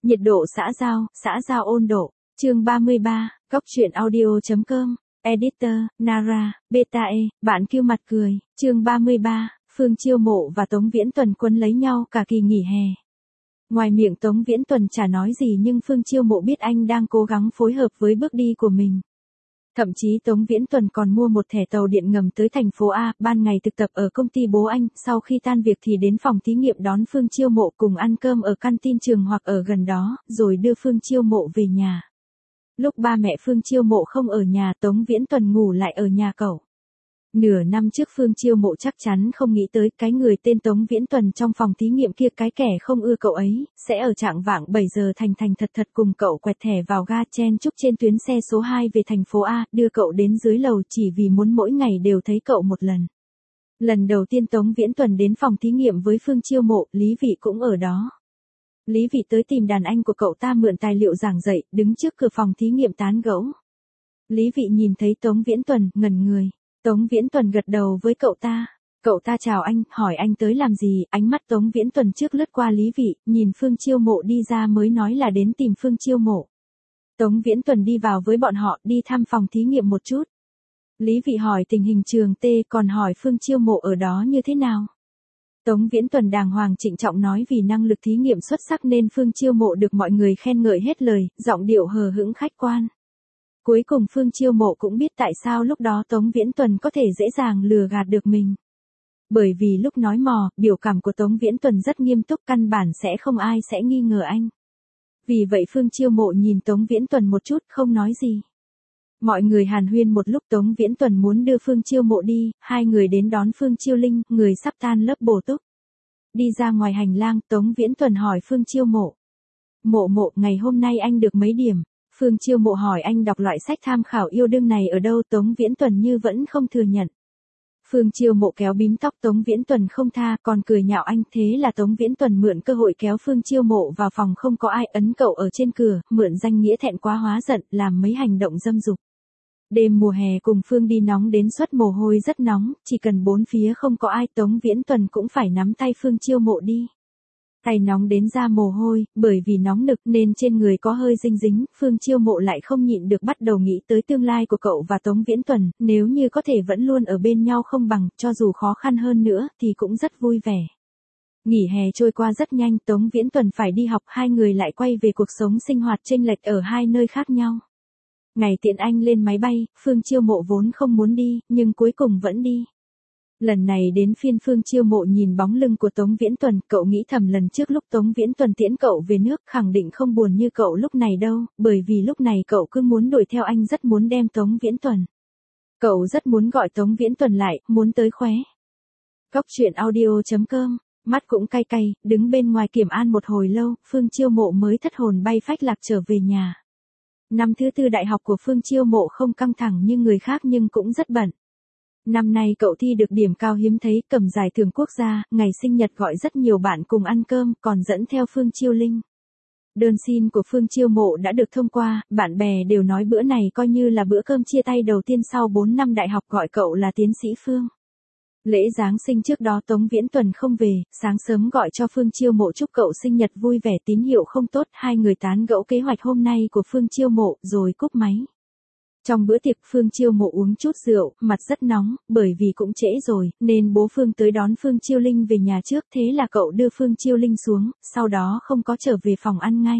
Nhiệt độ xã giao ôn độ, chương 33, góc truyện audio.com, editor, Nara, Betae, bạn kêu mặt cười, chương 33, Phương Chiêu Mộ và Tống Viễn Tuần quấn lấy nhau cả kỳ nghỉ hè. Ngoài miệng Tống Viễn Tuần chả nói gì nhưng Phương Chiêu Mộ biết anh đang cố gắng phối hợp với bước đi của mình. Thậm chí Tống Viễn Tuần còn mua một thẻ tàu điện ngầm tới thành phố A, ban ngày thực tập ở công ty bố anh, sau khi tan việc thì đến phòng thí nghiệm đón Phương Chiêu Mộ cùng ăn cơm ở canteen trường hoặc ở gần đó, rồi đưa Phương Chiêu Mộ về nhà. Lúc ba mẹ Phương Chiêu Mộ không ở nhà, Tống Viễn Tuần ngủ lại ở nhà cậu. Nửa năm trước Phương Chiêu Mộ chắc chắn không nghĩ tới cái người tên Tống Viễn Tuần trong phòng thí nghiệm kia, cái kẻ không ưa cậu ấy, sẽ ở chạng vạng 7 giờ thành thật cùng cậu quẹt thẻ vào ga chen chúc trên tuyến xe số 2 về thành phố A, đưa cậu đến dưới lầu chỉ vì muốn mỗi ngày đều thấy cậu một lần. Lần đầu tiên Tống Viễn Tuần đến phòng thí nghiệm với Phương Chiêu Mộ, Lý Vị cũng ở đó. Lý Vị tới tìm đàn anh của cậu ta mượn tài liệu giảng dạy, đứng trước cửa phòng thí nghiệm tán gẫu. Lý Vị nhìn thấy Tống Viễn Tuần, ngẩn người. Tống Viễn Tuần gật đầu với cậu ta. Cậu ta chào anh, hỏi anh tới làm gì, ánh mắt Tống Viễn Tuần trước lướt qua Lý Vị, nhìn Phương Chiêu Mộ đi ra mới nói là đến tìm Phương Chiêu Mộ. Tống Viễn Tuần đi vào với bọn họ, đi thăm phòng thí nghiệm một chút. Lý Vị hỏi tình hình trường T, còn hỏi Phương Chiêu Mộ ở đó như thế nào. Tống Viễn Tuần đàng hoàng trịnh trọng nói vì năng lực thí nghiệm xuất sắc nên Phương Chiêu Mộ được mọi người khen ngợi hết lời, giọng điệu hờ hững khách quan. Cuối cùng Phương Chiêu Mộ cũng biết tại sao lúc đó Tống Viễn Tuần có thể dễ dàng lừa gạt được mình. Bởi vì lúc nói mò, biểu cảm của Tống Viễn Tuần rất nghiêm túc, căn bản sẽ không ai sẽ nghi ngờ anh. Vì vậy Phương Chiêu Mộ nhìn Tống Viễn Tuần một chút, không nói gì. Mọi người hàn huyên một lúc, Tống Viễn Tuần muốn đưa Phương Chiêu Mộ đi, hai người đến đón Phương Chiêu Linh, người sắp tan lớp bổ túc. Đi ra ngoài hành lang, Tống Viễn Tuần hỏi Phương Chiêu Mộ. Mộ, ngày hôm nay anh được mấy điểm? Phương Chiêu Mộ hỏi anh đọc loại sách tham khảo yêu đương này ở đâu, Tống Viễn Tuần như vẫn không thừa nhận. Phương Chiêu Mộ kéo bím tóc Tống Viễn Tuần không tha, còn cười nhạo anh, thế là Tống Viễn Tuần mượn cơ hội kéo Phương Chiêu Mộ vào phòng không có ai, ấn cậu ở trên cửa, mượn danh nghĩa thẹn quá hóa giận, làm mấy hành động dâm dục. Đêm mùa hè cùng Phương đi nóng đến suất mồ hôi rất nóng, chỉ cần bốn phía không có ai Tống Viễn Tuần cũng phải nắm tay Phương Chiêu Mộ đi. Tay nóng đến ra mồ hôi, bởi vì nóng nực nên trên người có hơi dinh dính, Phương Chiêu Mộ lại không nhịn được bắt đầu nghĩ tới tương lai của cậu và Tống Viễn Tuần, nếu như có thể vẫn luôn ở bên nhau không bằng, cho dù khó khăn hơn nữa thì cũng rất vui vẻ. Nghỉ hè trôi qua rất nhanh, Tống Viễn Tuần phải đi học, hai người lại quay về cuộc sống sinh hoạt chênh lệch ở hai nơi khác nhau. Ngày tiện anh lên máy bay, Phương Chiêu Mộ vốn không muốn đi, nhưng cuối cùng vẫn đi. Lần này đến phiên Phương Chiêu Mộ nhìn bóng lưng của Tống Viễn Tuần, cậu nghĩ thầm lần trước lúc Tống Viễn Tuần tiễn cậu về nước khẳng định không buồn như cậu lúc này đâu, bởi vì lúc này cậu cứ muốn đuổi theo anh, rất muốn đem Tống Viễn Tuần. Cậu rất muốn gọi Tống Viễn Tuần lại, muốn tới khóe. Góc truyện audio.com, mắt cũng cay cay, đứng bên ngoài kiểm an một hồi lâu, Phương Chiêu Mộ mới thất hồn bay phách lạc trở về nhà. Năm thứ tư đại học của Phương Chiêu Mộ không căng thẳng như người khác nhưng cũng rất bận. Năm nay cậu thi được điểm cao hiếm thấy, cầm giải thưởng quốc gia, ngày sinh nhật gọi rất nhiều bạn cùng ăn cơm, còn dẫn theo Phương Chiêu Linh. Đơn xin của Phương Chiêu Mộ đã được thông qua, bạn bè đều nói bữa này coi như là bữa cơm chia tay đầu tiên sau 4 năm đại học, gọi cậu là tiến sĩ Phương. Lễ Giáng sinh trước đó Tống Viễn Tuần không về, sáng sớm gọi cho Phương Chiêu Mộ chúc cậu sinh nhật vui vẻ, tín hiệu không tốt, hai người tán gẫu kế hoạch hôm nay của Phương Chiêu Mộ, rồi cúp máy. Trong bữa tiệc Phương Chiêu Mộ uống chút rượu, mặt rất nóng, bởi vì cũng trễ rồi, nên bố Phương tới đón Phương Chiêu Linh về nhà trước, thế là cậu đưa Phương Chiêu Linh xuống, sau đó không có trở về phòng ăn ngay.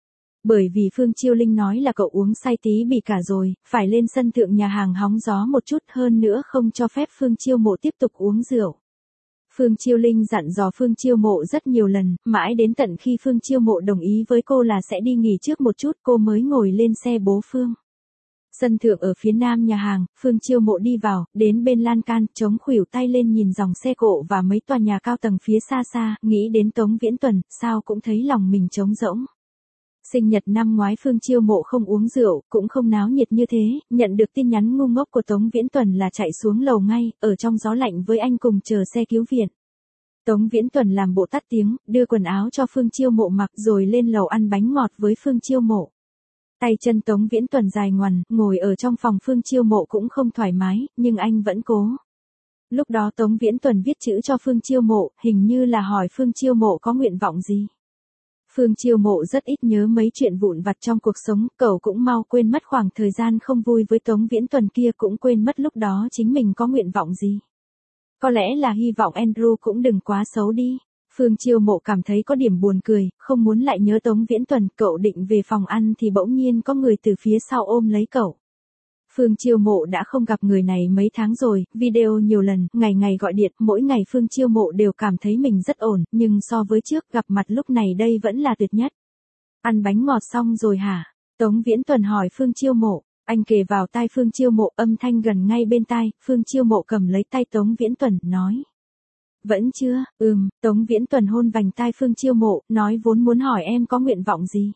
Bởi vì Phương Chiêu Linh nói là cậu uống say tí bỉ cả rồi, phải lên sân thượng nhà hàng hóng gió một chút, hơn nữa không cho phép Phương Chiêu Mộ tiếp tục uống rượu. Phương Chiêu Linh dặn dò Phương Chiêu Mộ rất nhiều lần, mãi đến tận khi Phương Chiêu Mộ đồng ý với cô là sẽ đi nghỉ trước một chút, cô mới ngồi lên xe bố Phương. Sân thượng ở phía nam nhà hàng, Phương Chiêu Mộ đi vào, đến bên lan can, chống khuỷu tay lên nhìn dòng xe cộ và mấy tòa nhà cao tầng phía xa xa, nghĩ đến Tống Viễn Tuần, sao cũng thấy lòng mình trống rỗng. Sinh nhật năm ngoái Phương Chiêu Mộ không uống rượu, cũng không náo nhiệt như thế, nhận được tin nhắn ngu ngốc của Tống Viễn Tuần là chạy xuống lầu ngay, ở trong gió lạnh với anh cùng chờ xe cứu viện. Tống Viễn Tuần làm bộ tắt tiếng, đưa quần áo cho Phương Chiêu Mộ mặc rồi lên lầu ăn bánh ngọt với Phương Chiêu Mộ. Tay chân Tống Viễn Tuần dài ngoằn, ngồi ở trong phòng Phương Chiêu Mộ cũng không thoải mái, nhưng anh vẫn cố. Lúc đó Tống Viễn Tuần viết chữ cho Phương Chiêu Mộ, hình như là hỏi Phương Chiêu Mộ có nguyện vọng gì. Phương Chiêu Mộ rất ít nhớ mấy chuyện vụn vặt trong cuộc sống, cậu cũng mau quên mất khoảng thời gian không vui với Tống Viễn Tuần kia, cũng quên mất lúc đó chính mình có nguyện vọng gì. Có lẽ là hy vọng Andrew cũng đừng quá xấu đi. Phương Chiêu Mộ cảm thấy có điểm buồn cười, không muốn lại nhớ Tống Viễn Tuần, cậu định về phòng ăn thì bỗng nhiên có người từ phía sau ôm lấy cậu. Phương Chiêu Mộ đã không gặp người này mấy tháng rồi, video nhiều lần, ngày ngày gọi điện, mỗi ngày Phương Chiêu Mộ đều cảm thấy mình rất ổn, nhưng so với trước gặp mặt lúc này đây vẫn là tuyệt nhất. Ăn bánh ngọt xong rồi hả? Tống Viễn Tuần hỏi Phương Chiêu Mộ. Anh kề vào tai Phương Chiêu Mộ, âm thanh gần ngay bên tai. Phương Chiêu Mộ cầm lấy tay Tống Viễn Tuần, nói. Vẫn chưa, Tống Viễn Tuần hôn vành tai Phương Chiêu Mộ, nói vốn muốn hỏi em có nguyện vọng gì.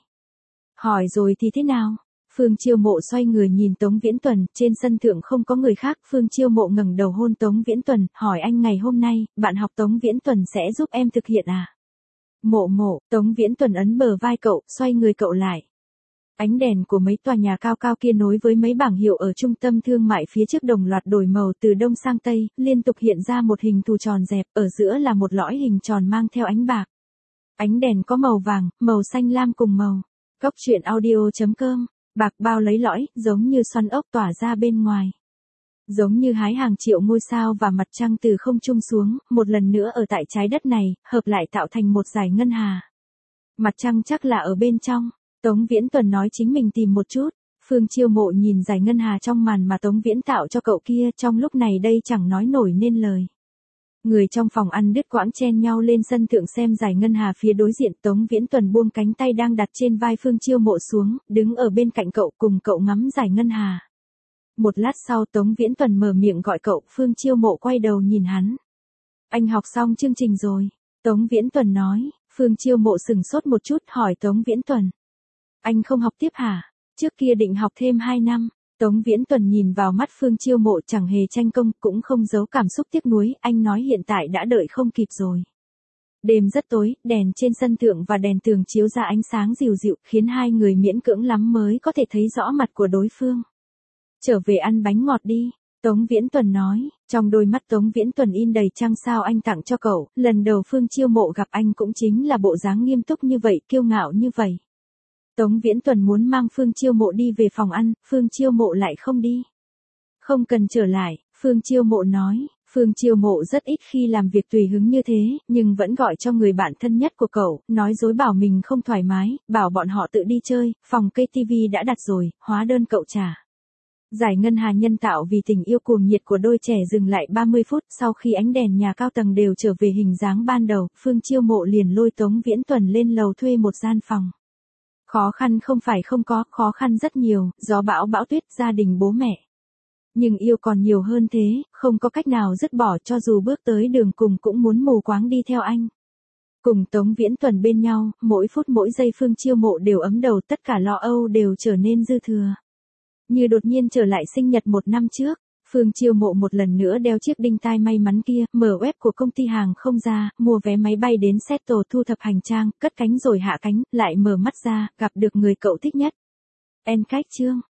Hỏi rồi thì thế nào? Phương Chiêu Mộ xoay người nhìn Tống Viễn Tuần, trên sân thượng không có người khác, Phương Chiêu Mộ ngẩng đầu hôn Tống Viễn Tuần, hỏi anh ngày hôm nay, bạn học Tống Viễn Tuần sẽ giúp em thực hiện à? Mộ Mộ, Tống Viễn Tuần ấn bờ vai cậu, xoay người cậu lại. Ánh đèn của mấy tòa nhà cao cao kia nối với mấy bảng hiệu ở trung tâm thương mại phía trước đồng loạt đổi màu từ đông sang tây, liên tục hiện ra một hình thù tròn dẹp, ở giữa là một lõi hình tròn mang theo ánh bạc. Ánh đèn có màu vàng, màu xanh lam cùng màu. Cóc truyện audio.com. Bạc bao lấy lõi, giống như xoăn ốc tỏa ra bên ngoài. Giống như hái hàng triệu ngôi sao và mặt trăng từ không trung xuống, một lần nữa ở tại trái đất này, hợp lại tạo thành một dải ngân hà. Mặt trăng chắc là ở bên trong. Tống Viễn Tuần nói chính mình tìm một chút. Phương Chiêu Mộ nhìn dải ngân hà trong màn mà Tống Viễn tạo cho cậu kia, trong lúc này đây chẳng nói nổi nên lời. Người trong phòng ăn đứt quãng chen nhau lên sân thượng xem dải ngân hà phía đối diện. Tống Viễn Tuần buông cánh tay đang đặt trên vai Phương Chiêu Mộ xuống, đứng ở bên cạnh cậu cùng cậu ngắm dải ngân hà. Một lát sau Tống Viễn Tuần mở miệng gọi cậu, Phương Chiêu Mộ quay đầu nhìn hắn. Anh học xong chương trình rồi. Tống Viễn Tuần nói. Phương Chiêu Mộ sừng sốt một chút, hỏi Tống Viễn Tuần. Anh không học tiếp hả? Trước kia định học thêm 2 năm. Tống Viễn Tuần nhìn vào mắt Phương Chiêu Mộ chẳng hề tranh công, cũng không giấu cảm xúc tiếc nuối, anh nói hiện tại đã đợi không kịp rồi. Đêm rất tối, đèn trên sân thượng và đèn tường chiếu ra ánh sáng dịu dịu, khiến hai người miễn cưỡng lắm mới có thể thấy rõ mặt của đối phương. Trở về ăn bánh ngọt đi, Tống Viễn Tuần nói, trong đôi mắt Tống Viễn Tuần in đầy trăng sao anh tặng cho cậu, lần đầu Phương Chiêu Mộ gặp anh cũng chính là bộ dáng nghiêm túc như vậy, kiêu ngạo như vậy. Tống Viễn Tuần muốn mang Phương Chiêu Mộ đi về phòng ăn, Phương Chiêu Mộ lại không đi. Không cần trở lại, Phương Chiêu Mộ nói. Phương Chiêu Mộ rất ít khi làm việc tùy hứng như thế, nhưng vẫn gọi cho người bạn thân nhất của cậu, nói dối bảo mình không thoải mái, bảo bọn họ tự đi chơi, phòng cây tivi đã đặt rồi, hóa đơn cậu trả. Giải ngân hà nhân tạo vì tình yêu cuồng nhiệt của đôi trẻ dừng lại 30 phút, sau khi ánh đèn nhà cao tầng đều trở về hình dáng ban đầu, Phương Chiêu Mộ liền lôi Tống Viễn Tuần lên lầu thuê một gian phòng. Khó khăn không phải không có, khó khăn rất nhiều, gió bão bão tuyết, gia đình bố mẹ. Nhưng yêu còn nhiều hơn thế, không có cách nào dứt bỏ, cho dù bước tới đường cùng cũng muốn mù quáng đi theo anh. Cùng Tống Viễn Tuần bên nhau, mỗi phút mỗi giây Phương Chiêu Mộ đều ấm đầu, tất cả lo âu đều trở nên dư thừa. Như đột nhiên trở lại sinh nhật 1 năm trước, Phương Chiêu Mộ một lần nữa đeo chiếc đinh tai may mắn kia, mở web của công ty hàng không ra, mua vé máy bay đến Seattle, thu thập hành trang, cất cánh rồi hạ cánh, lại mở mắt ra, gặp được người cậu thích nhất. End cách chương.